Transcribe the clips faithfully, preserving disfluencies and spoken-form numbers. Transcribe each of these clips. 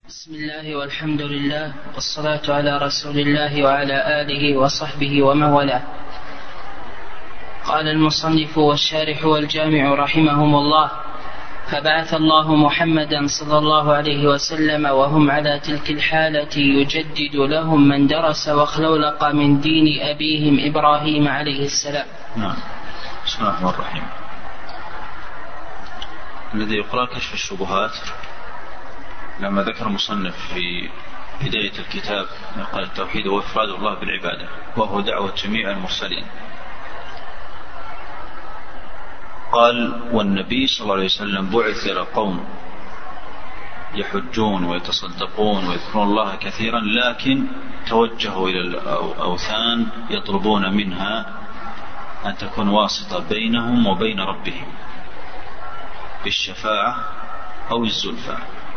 بسم الله والحمد لله والصلاة على رسول الله وعلى آله وصحبه ومن والاه. قال المصنف والشارح والجامع رحمهم الله: فبعث الله محمدا صلى الله عليه وسلم وهم على تلك الحالة يجدد لهم من درس واخلولق من دين أبيهم إبراهيم عليه السلام. نعم. بسم الله الرحمن الرحيم. الذي يقرأ كشف الشبهات لما ذكر المصنف في بداية الكتاب قال التوحيد هو إفراد الله بالعبادة وهو دعوة جميع المرسلين. قال: والنبي صلى الله عليه وسلم بعث إلى قوم يحجون ويتصدقون ويذكرون الله كثيرا، لكن توجهوا إلى الأوثان يطلبون منها أن تكون واسطة بينهم وبين ربهم بالشفاعة أو الزلفى،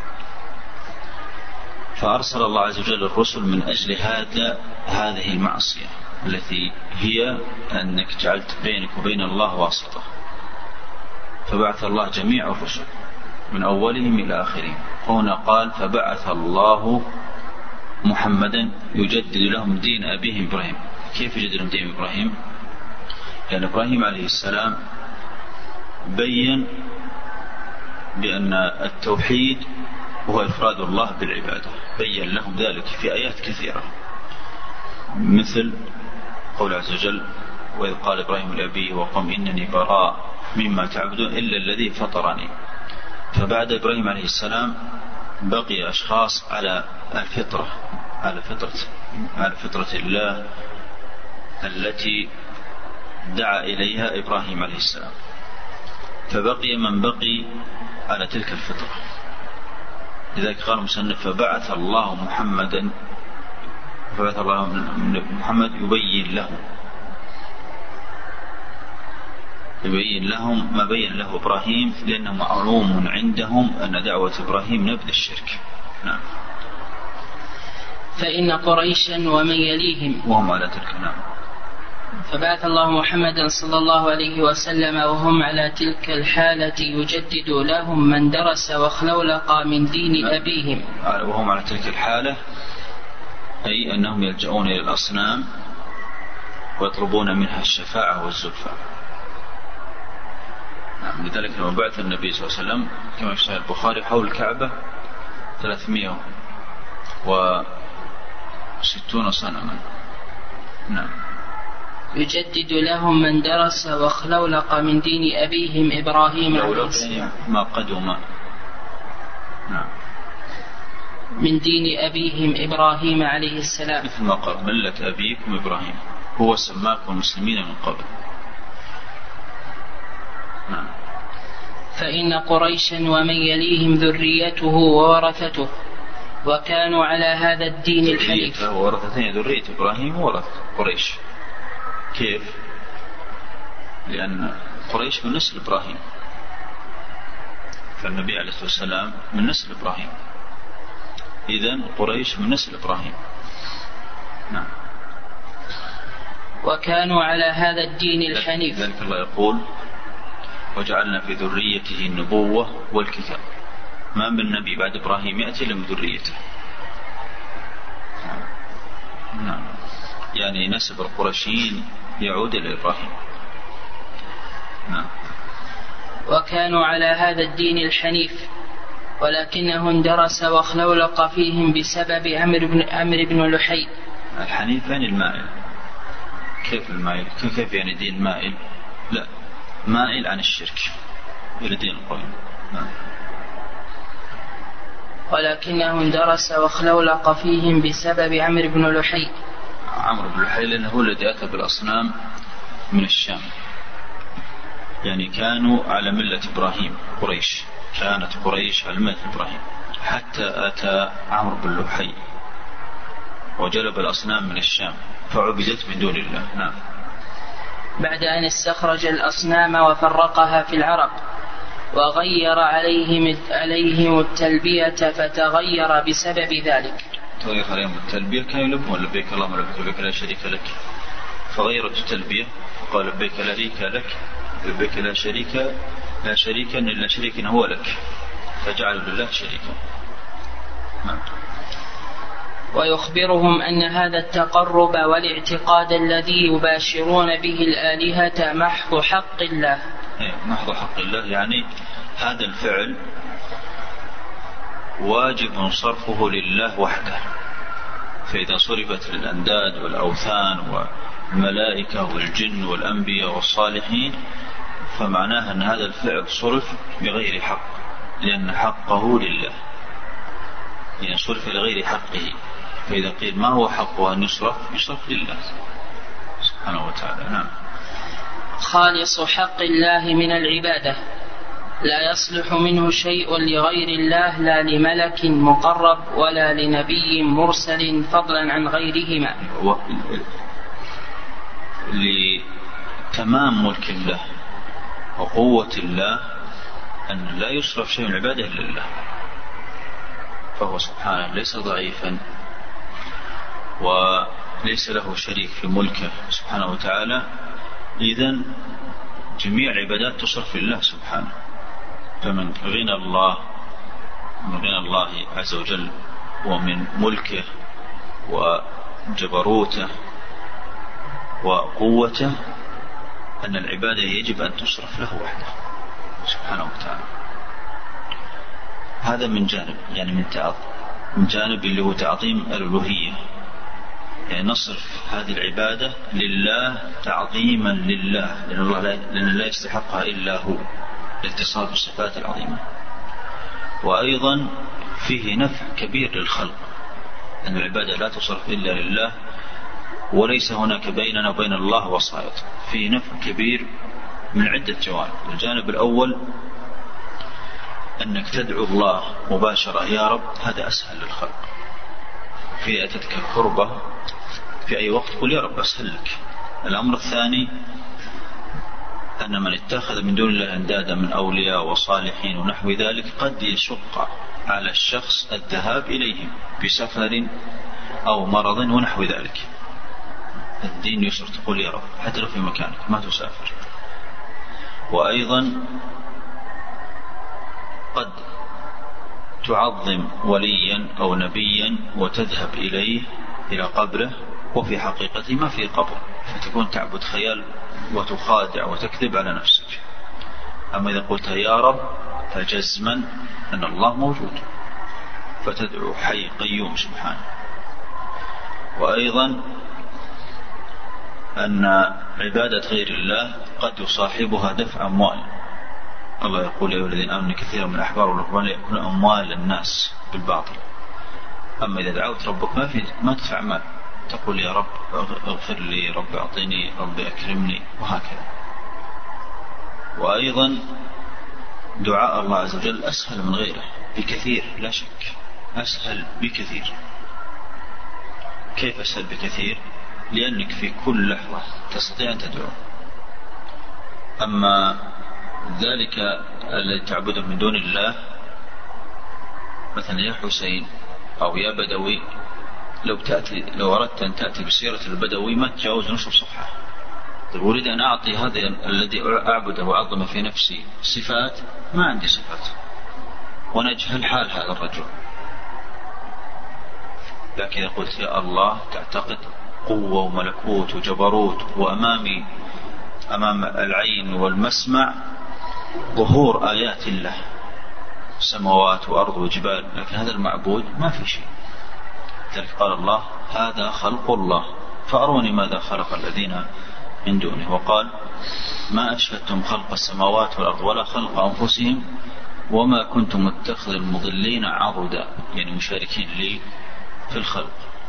فأرسل الله عز وجل الرسل من أجل هذا هذه المعصية التي هي أنك جعلت بينك وبين الله واسطة، فبعث الله جميع الرسل من أولهم إلى آخرهم. هنا قال: فبعث الله محمدا يجدد لهم دين أبيهم إبراهيم. كيف يجدد لهم دين إبراهيم؟ لأن إبراهيم عليه السلام بين بأن التوحيد هو إفراد الله بالعبادة، بين لهم ذلك في آيات كثيرة، مثل قول عز وجل: وإذ قال إبراهيم لأبيه وقوم إنني براء مما تعبدون إلا الذي فطرني. فبعد إبراهيم عليه السلام بقي أشخاص على الفطرة على فطرة على فطرة الله التي دعا إليها إبراهيم عليه السلام، فبقي من بقي على تلك الفطرة. لذلك قال المصنف: فبعث الله محمدا فبعث الله محمد يبين لهم يبين لهم ما بين له إبراهيم، لأنه معلوم عندهم أن دعوة إبراهيم نبذ الشرك. نعم. فإن قريشا ومن يليهم وهم على تلك. نعم. فبعث الله محمدا صلى الله عليه وسلم وهم على تلك الحالة يجدد لهم من درس واخلولق من دين أبيهم. وهم على تلك الحالة أي أنهم يلجؤون إلى الأصنام ويطلبون منها الشفاعة والزلفى. نعم. لذلك لما بعث النبي صلى الله عليه وسلم كما في صحيح البخاري حول الكعبة ثلاثمائة وستون صنما. نعم. يجدد لهم من درس واخلولق من دين أبيهم إبراهيم عليه السلام. ما قدم. نعم. من دين أبيهم إبراهيم عليه السلام، مثل ما قال: ملة أبيكم إبراهيم هو سماكم مسلمين من قبل. نعم. فإن قريشا ومن يليهم ذريته وورثته، وكانوا على هذا الدين الحنيف. ورثتين، ذرية إبراهيم وورث قريش. كيف؟ لأن قريش من نسل إبراهيم، فالنبي عليه الصلاة والسلام من نسل إبراهيم، إذن قريش من نسل إبراهيم. نعم. وكانوا على هذا الدين الحنيف. ذلك الله يقول: وجعلنا في ذريته النبوة والكتاب. ما من نبي بعد إبراهيم يأتي إلا من ذريته. نعم. يعني نسب القرشيين يعود إلى إبراهيم. نعم. وكانوا على هذا الدين الحنيف، ولكنه اندرس واخلولق فيهم بسبب عمرو بن عمرو بن لحي. الحنيف يعني المائل. كيف المائل؟ كيف يعني دين مائل؟ لا، مائل عن الشرك إلى دين القويم. نعم. ولكنه اندرس واخلولق فيهم بسبب عمرو بن لحي. عمرو بن لحي لأنه هو الذي أتى بالأصنام من الشام، يعني كانوا على ملة إبراهيم. قريش كانت قريش على ملة إبراهيم حتى أتى عمرو بن لحي وجلب الأصنام من الشام فعبدت من دون الله. نعم. بعد أن استخرج الأصنام وفرقها في العرب وغير عليهم عليهم التلبية فتغير بسبب ذلك. تغير عليهم التلبية، كانوا يلبون لبيك اللهم لبيك لبيك لا شريك لك، فغيرت التلبية فقال: لبيك لا شريك لك لبيك لا شريك لا شريك إلا شريك هو لك، فجعلوا لله شريكا. ويخبرهم أن هذا التقرب والاعتقاد الذي يباشرون به الآلهة محض حق الله. محض حق الله يعني هذا الفعل واجب صرفه لله وحده، فإذا صرفت للأنداد والأوثان والملائكة والجن والأنبياء والصالحين فمعناها أن هذا الفعل صرف بغير حق، لأن حقه لله، يعني صرف لغير حقه. فإذا قيل ما هو حقه أن يصرف، يصرف لله سبحانه وتعالى. نعم. خالص حق الله من العبادة لا يصلح منه شيء لغير الله، لا لملك مقرب ولا لنبي مرسل فضلا عن غيرهما. لتمام ملك الله وقوة الله أن لا يصرف شيء من العبادة إلا لله، فهو سبحانه ليس ضعيفا وليس له شريك في ملكه سبحانه وتعالى، إذن جميع العبادات تصرف لله سبحانه. فمن غنى الله من غنى الله عز وجل ومن ملكه وجبروته وقوته أن العبادة يجب أن تصرف له وحده سبحانه وتعالى. هذا من جانب، يعني من تعظيم، من جانب اللي هو تعظيم الألوهية، يعني نصرف هذه العبادة لله تعظيما لله، لأن الله لا, لأن لا يستحقها إلا هو، الاتصال بالصفات العظيمة. وأيضا فيه نفع كبير للخلق، أن العبادة لا تصرف إلا لله وليس هناك بيننا وبين الله وسائط. فيه نفع كبير من عدة جوانب. الجانب الأول أنك تدعو الله مباشرة يا رب، هذا أسهل للخلق. في أتتك الكربة في أي وقت قل يا رب أسهل لك. الأمر الثاني أن من اتخذ من دون الله أندادا من أولياء وصالحين ونحو ذلك قد يشق على الشخص الذهاب إليهم بسفر أو مرض ونحو ذلك. الدين يسر، تقول يا رب حتى لو في مكانك ما تسافر. وأيضا قد تعظم وليا أو نبيا وتذهب إليه إلى قبره وفي حقيقته ما في قبر، فتكون تعبد خيال وتخادع وتكذب على نفسك. أما إذا قلت يا رب فجزما أن الله موجود، فتدعو حي قيوم سبحانه. وأيضا أن عبادة غير الله قد يصاحبها دفع أموال. الله يقول يا أيها الذين آمنوا كثيرا من الأحبار والرهبان يأكلون أموال الناس بالباطل. أما إذا دعوت ربك ما في ما تدفع مال، تقول يا رب اغفر لي، رب أعطيني، رب أكرمني، وهكذا. وأيضا دعاء الله عز وجل أسهل من غيره بكثير، لا شك أسهل بكثير. كيف أسهل بكثير؟ لأنك في كل لحظة تستطيع أن تدعو. أما ذلك الذي تعبده من دون الله، مثلا يا حسين أو يا بدوي، لو تأتي لو أردت أن تأتي بسيرة البدوي ما تجاوز نصف صفحة. طيب أريد أن أعطي هذا الذي أعبده وأعظم في نفسي صفات، ما عندي صفات ونجهل حال هذا الرجل. لكن إذا قلت يا الله تعتقد قوة وملكوت وجبروت، وأمامي أمام العين والمسمع ظهور آيات الله، سماوات وأرض وجبال، لكن هذا المعبود ما في شيء. ذلك قال الله هذا خلق الله فأروني ماذا خلق الذين من دونه. وقال ما أشهدتم خلق السماوات والأرض ولا خلق أنفسهم وما كنتم متخذ المضلين عضدا، يعني مشاركين لي في الخلق.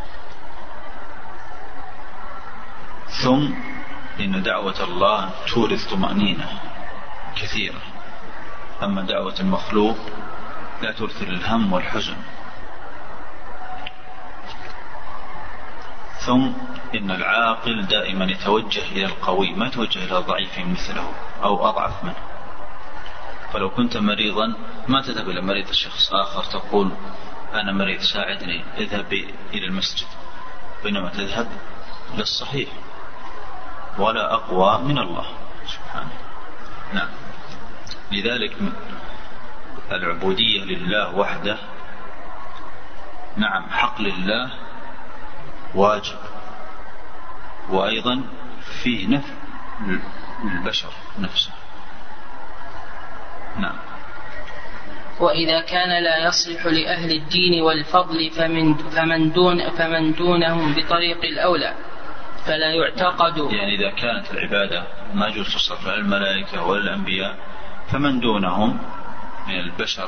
ثم إن دعوة الله تورث طمأنينة كثيرة، أما دعوة المخلوق لا تورث الهم والحزن. ثم إن العاقل دائما يتوجه إلى القوي، ما يتوجه إلى ضعيف مثله أو أضعف منه. فلو كنت مريضا ما تذهب إلى مريض الشخص آخر تقول أنا مريض ساعدني، اذهب إلى المسجد، بينما تذهب للصحيح ولا أقوى من الله سبحانه. نعم. لذلك العبودية لله وحده نعم حق لله واجب، وأيضا فيه نفع للبشر نفسه. نعم. وإذا كان لا يصلح لأهل الدين والفضل فمن, فمن, دون فمن دونهم بطريق الأولى فلا يعتقد. يعني إذا كانت العبادة ما يجوز تصرف على الملائكة ولا الأنبياء فمن دونهم من البشر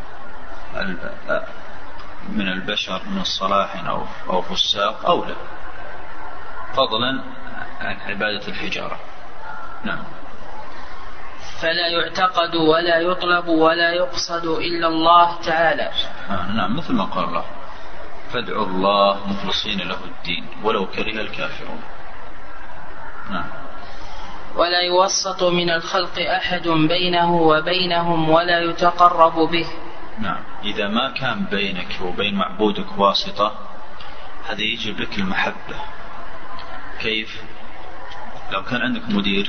من البشر من الصلاح أو أو فساق أولى، فضلا عن عبادة الحجارة. نعم. فلا يعتقد ولا يطلب ولا يقصد إلا الله تعالى. آه نعم، مثل ما قال الله فادعوا الله مخلصين له الدين ولو كره الكافرون. نعم. ولا يوسط من الخلق أحد بينه وبينهم ولا يتقرب به. نعم. إذا ما كان بينك وبين معبودك واسطة هذا يجب لك المحبة. كيف؟ لو كان عندك مدير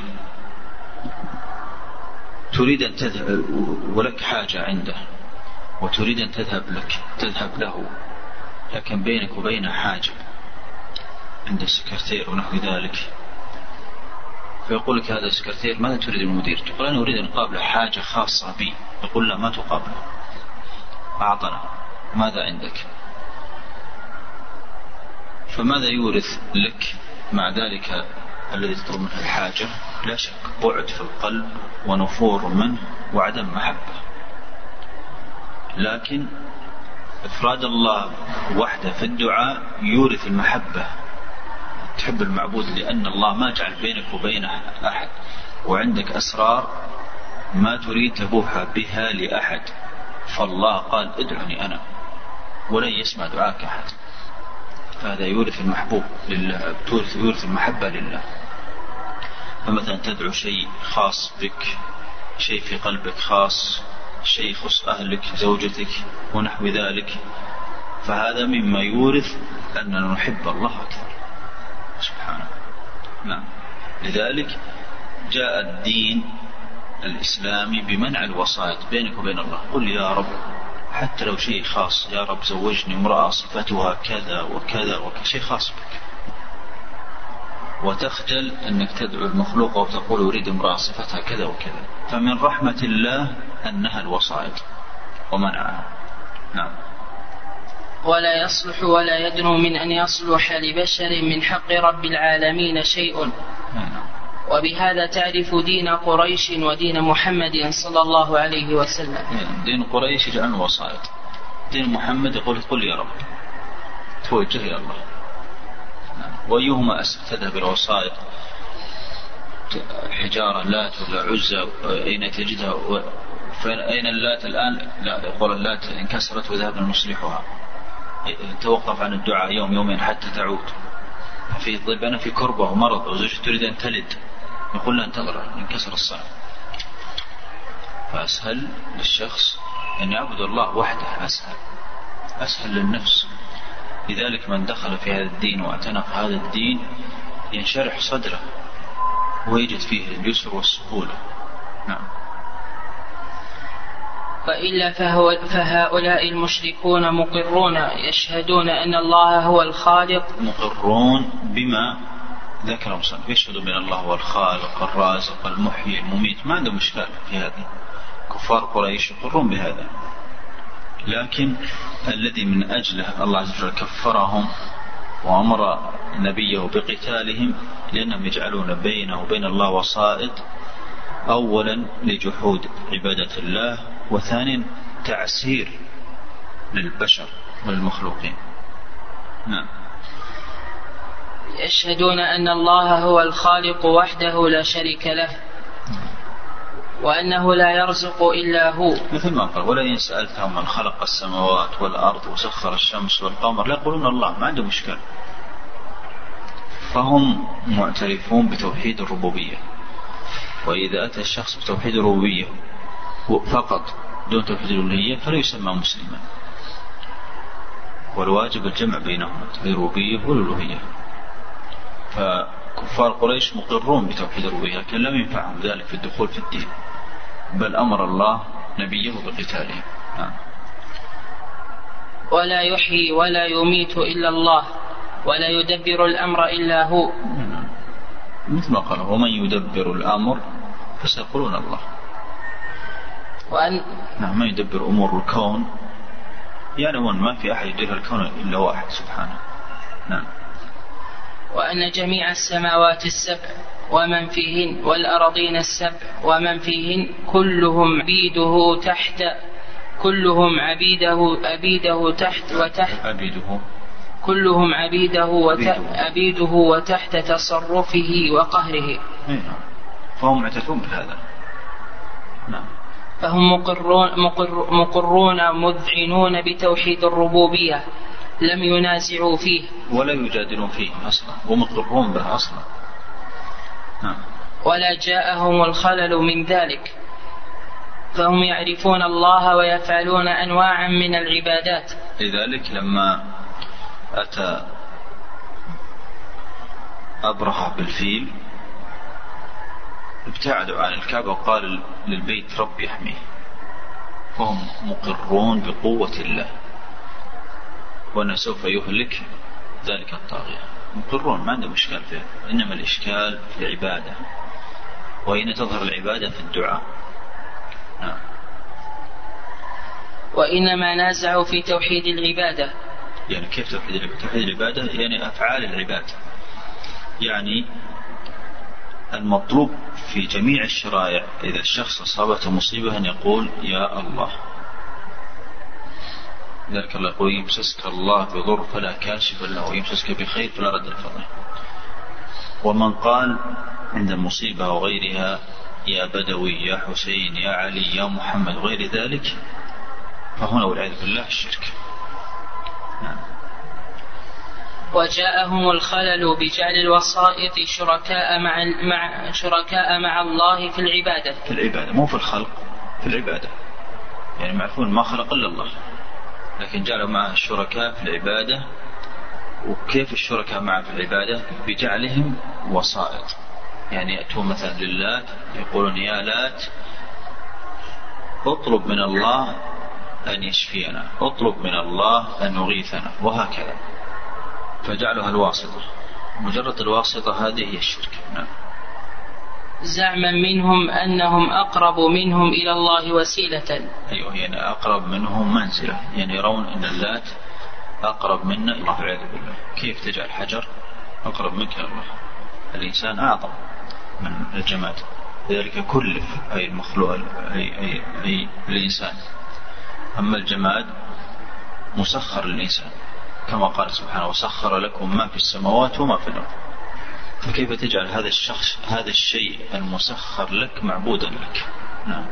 تريد أن تذهب ولك حاجة عنده وتريد أن تذهب لك تذهب له، لكن بينك وبينه حاجة عند السكرتير ونحو ذلك، فيقول لك هذا السكرتير ماذا تريد المدير؟ تقول أنا أريد أن أقابل حاجة خاصة بي، يقول لا ما تقابل، أعطنا ماذا عندك؟ فماذا يورث لك مع ذلك الذي تطلب منه الحاجة؟ لا شك بعد في القلب ونفور منه وعدم محبة. لكن إفراد الله وحده في الدعاء يورث المحبة، تحب المعبود لأن الله ما جعل بينك وبينه أحد، وعندك أسرار ما تريد تبوح بها لأحد، فالله قال ادعني أنا ولن يسمع دعاك أحد، فهذا يورث المحبوب لله، يورث المحبة لله. فمثلا تدعو شيء خاص بك، شيء في قلبك خاص، شيء يخص أهلك زوجتك ونحو ذلك، فهذا مما يورث أننا نحب الله أكثر سبحانه. نعم. لذلك جاء الدين الإسلامي بمنع الوسائط بينك وبين الله. قل يا رب حتى لو شيء خاص، يا رب زوجني امرأة صفتها كذا وكذا وكذا، شيء خاص بك، وتخجل أنك تدعو المخلوق وتقول أريد امرأة صفتها كذا وكذا. فمن رحمة الله أنها الوسائط ومنعها. نعم. ولا يصلح ولا يدنو من أن يصلح لبشر من حق رب العالمين شيء. نعم. وبهذا تعرف دين قريش ودين محمد صلى الله عليه وسلم. دين قريش يجعل وسائط، دين محمد يقول قل يا رب، توجه إلى الله. وأيهما أسهل؟ تذهب إلى وسائط حجارة لات ولا عزة، أين تجدها؟ أين اللات الآن؟ لا، يقول اللات انكسرت وذهبنا نصلحها. توقف عن الدعاء يوم يومين حتى تعود. في طيب أنا في كربة ومرض وزوجتي تريد أن تلد، يقول لا انتظر انكسر الصنم. فأسهل للشخص أن يعبد الله وحده، أسهل أسهل للنفس. لذلك من دخل في هذا الدين واعتنق هذا الدين ينشرح صدره ويجد فيه اليسر والسهولة. نعم. وإلا فهو فهؤلاء المشركون مقرون يشهدون أن الله هو الخالق، مقرون بما ذكر مصنف، يشهدون بأن الله هو الخالق الرازق المحيي المميت، ما عندهم مشكلة في هذا. كفار قريش يقرون بهذا، لكن الذي من أجله الله عز وجل كفرهم وأمر نبيه بقتالهم لأنهم يجعلون بينه وبين الله وسائط، أولا لجحود عبادة الله، وثانيا تعسير للبشر والمخلوقين. نعم. يشهدون أن الله هو الخالق وحده لا شريك له، وأنه لا يرزق إلا هو، مثل ما قال ولئن سألتهم من خلق السماوات والأرض وسخر الشمس والقمر لا يقولون الله، ما عندهم مشكلة. فهم معترفون بتوحيد الربوبية، وإذا أتى الشخص بتوحيد الربوبية فقط دون توحيد الألوهية فلا يسمى مسلما، والواجب الجمع بينهما الربوبية والألوهية. فكفار قريش مقرون بتوحيد الربوبية، لكن لم ينفعهم ذلك في الدخول في الدين، بل أمر الله نبيه بقتاله. ولا يحيي ولا يميت إلا الله ولا يدبر الأمر إلا هو. مثل ما قال ومن يدبر الأمر فسيقولون الله. وأن نعم من يدبر أمور الكون يعلمون ما في أحد يدير الكون إلا واحد سبحانه. نعم. وأن جميع السماوات السبع ومن فيهن والأرضين السبع ومن فيهن كلهم عبيده تحت كلهم عبيده عبيده تحت وتحت عبيده كلهم عبيده وتحت عبيده وتحت تصرفه وقهره. فهم معترفون بهذا. نعم. فهم مقرون, مقر مقرون مذعنون بتوحيد الربوبية لم ينازعوا فيه ولا يجادلون فيه أصلا ومقرون به أصلا. نعم. ولا جاءهم الخلل من ذلك فهم يعرفون الله ويفعلون أنواعا من العبادات. لذلك لما أتى أبرهة بالفيل ابتعدوا عن الكعبة وقال للبيت رب يحميه، فهم مقرون بقوة الله وأنه سوف يهلك ذلك الطاغية. مقرون ما عندهم إشكال فيه، إنما الإشكال في العبادة، وهنا تظهر العبادة في الدعاء. نعم. وإنما نازعوا في توحيد العبادة. يعني كيف توحيد العبادة؟ توحيد العبادة يعني أفعال العباد، يعني المطلوب في جميع الشرائع إذا الشخص أصابته مصيبة أن يقول يا الله. ذلك الله يقول يمسسك الله بضر فلا كاشف له ويمسسك بخير فلا رد لفضله. ومن قال عند المصيبة وغيرها يا بدوي يا حسين يا علي يا محمد وغير ذلك فهنا والعياذ بالله الشرك. نعم. وجاءهم الخلل بجعل الوسائط شركاء مع مع شركاء مع الله في العبادة. في العبادة مو في الخلق، في العبادة. يعني معرفون ما خلق إلا الله، لكن جعلوا معه الشركاء في العبادة. وكيف الشركاء معه في العبادة؟ بجعلهم وسائط. يعني يأتون مثلا للات يقولون يا لات اطلب من الله أن يشفينا، اطلب من الله أن يغيثنا، وهكذا. فجعلها الواسطة، مجرد الواسطة هذه هي الشرك. نعم. زعما منهم أنهم أقرب منهم إلى الله وسيلة. أيوه، يعني أقرب منهم منزلة، يعني يرون أن اللات أقرب منا إلى الله والعياذ بالله. كيف تجعل حجر أقرب منك إلى الله؟ الإنسان أعظم من الجماد، لذلك كلف أي المخلوق أي, أي, أي الإنسان. أما الجماد مسخر للإنسان كما قال سبحانه وسخر لكم ما في السماوات وما في الأرض. فكيف تجعل هذا الشخص هذا الشيء المسخر لك معبودا لك؟ نعم.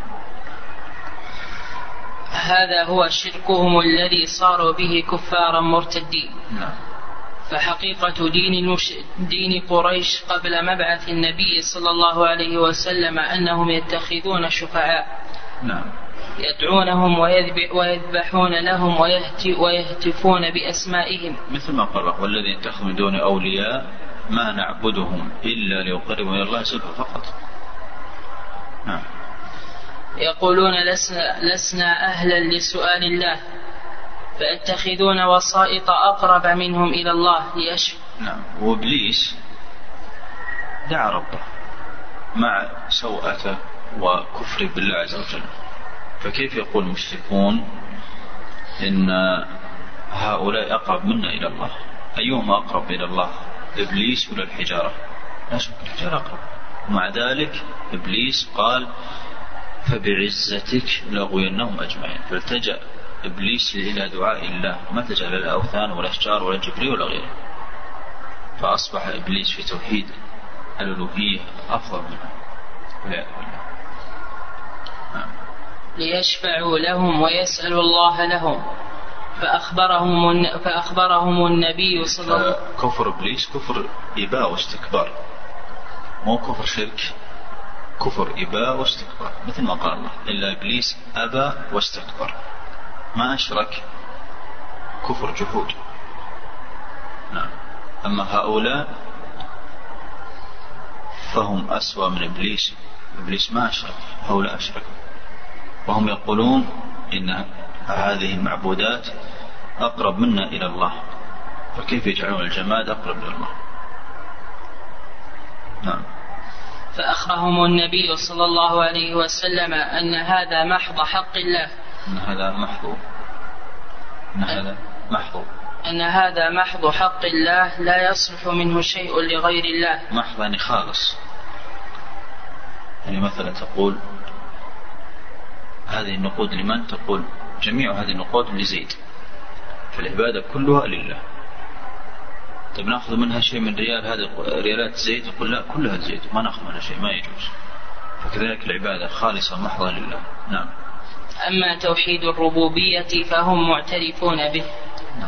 هذا هو شركهم الذي صاروا به كفارا مرتدين. نعم. فحقيقة دين, المش... دين قريش قبل مبعث النبي صلى الله عليه وسلم أنهم يتخذون شفعاء. نعم. يدعونهم ويذبحون لهم ويهتفون بأسمائهم، مثل ما قال والذين اتخذوا من دون أولياء ما نعبدهم إلا ليقربوا إلى الله زلفى فقط. نعم. يقولون لسنا, لسنا أهلا لسؤال الله فيتخذون وسائط أقرب منهم إلى الله ليشفع. نعم. وإبليس دعا ربه مع سوءته وكفر بالله عز وجل، فكيف يقول المشركون إن هؤلاء أقرب منا إلى الله؟ أيهما أقرب إلى الله، إبليس ولا الحجارة؟ لا شك الحجارة أقرب. ومع ذلك إبليس قال فبعزتك لأغوينهم أجمعين، فالتجأ إبليس إلى دعاء الله، ما تجأ للأوثان ولا الأشجار ولا جبريل ولا غيره، فأصبح إبليس في توحيد الألوهية أفضل منه. ليشفعوا لهم ويسألوا الله لهم. فأخبرهم, فأخبرهم النبي صلى الله عليه وسلم. كفر إبليس كفر إباء واستكبار، مو كفر شرك، كفر إباء واستكبار، مثل ما قال الله إلا إبليس أبى واستكبر، ما أشرك، كفر جحود. نعم. أما هؤلاء فهم أسوأ من إبليس. إبليس ما أشرك، هؤلاء أشركوا، وهم يقولون إن هذه المعبودات أقرب منا إلى الله، فكيف يجعلون الجماد أقرب إلى الله؟ نعم. فأخبرهم النبي صلى الله عليه وسلم أن هذا محض حق الله، أن هذا محض أن هذا محض أن هذا محض حق الله لا يصلح منه شيء لغير الله. محض يعني خالص. يعني مثلا تقول هذه النقود لمن؟ تقول جميع هذه النقود لزيد، فالعبادة كلها لله. طيب نأخذ منها شيء من ريال، هذه ريالات زيد، يقول لا كلها زيد، ما نأخذ منها شيء، ما يجوز. فكذلك العبادة خالصة محضة لله. نعم. أما توحيد الربوبية فهم معترفون به. نعم.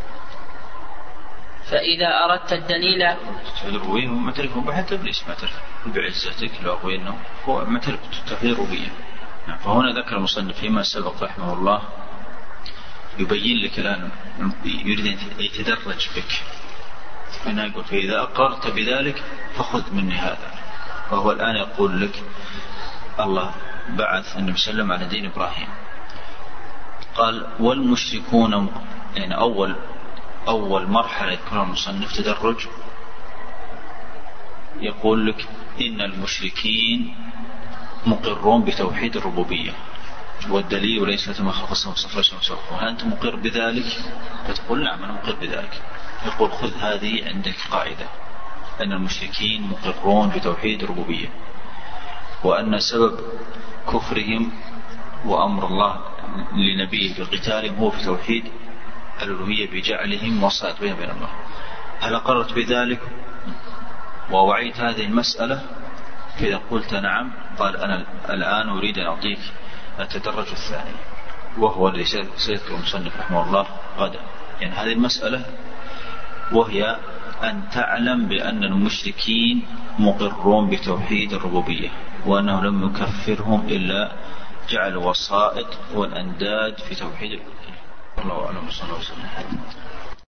فإذا أردت الدليل توحيد الربوبية هم معترفون به، حتى إبليس معترف بعزتك لو أقوى أنه هو معترف توحيد الربوبية. نعم. فهنا ذكر المصنف فيما سبق رحمه الله يبين لك الآن، يريد أن يتدرج بك، هنا يقول فإذا أقررت بذلك فخذ مني هذا. وهو الآن يقول لك الله بعث النبي صلى الله عليه وسلم على دين إبراهيم، قال والمشركون، يعني أول أول مرحلة يذكرها المصنف تدرج، يقول لك إن المشركين مقرون بتوحيد الربوبية، والدليل وليس لما خلق السماوات والأرض، هل أنت مقر بذلك؟ فتقول نعم أنا مقر بذلك. يقول خذ هذه عندك قاعدة، أن المشركين مقرون بتوحيد الربوبية، وأن سبب كفرهم وأمر الله لنبيه بقتالهم هو في توحيد الألوهية بجعلهم وسائط بين بين الله. هل أقررت بذلك ووعيت هذه المسألة؟ فإذا قلت نعم، قال أنا الآن أريد أن أعطيك التدرج الثاني، وهو الذي سيذكر المصنف رحمه الله غدا. يعني هذه المسألة وهي أن تعلم بأن المشركين مقرون بتوحيد الربوبية، وأنه لم يكفرهم إلا جعل وسائط والأنداد في توحيد الربوبية. الله أعلم. صلى الله عليه وسلم.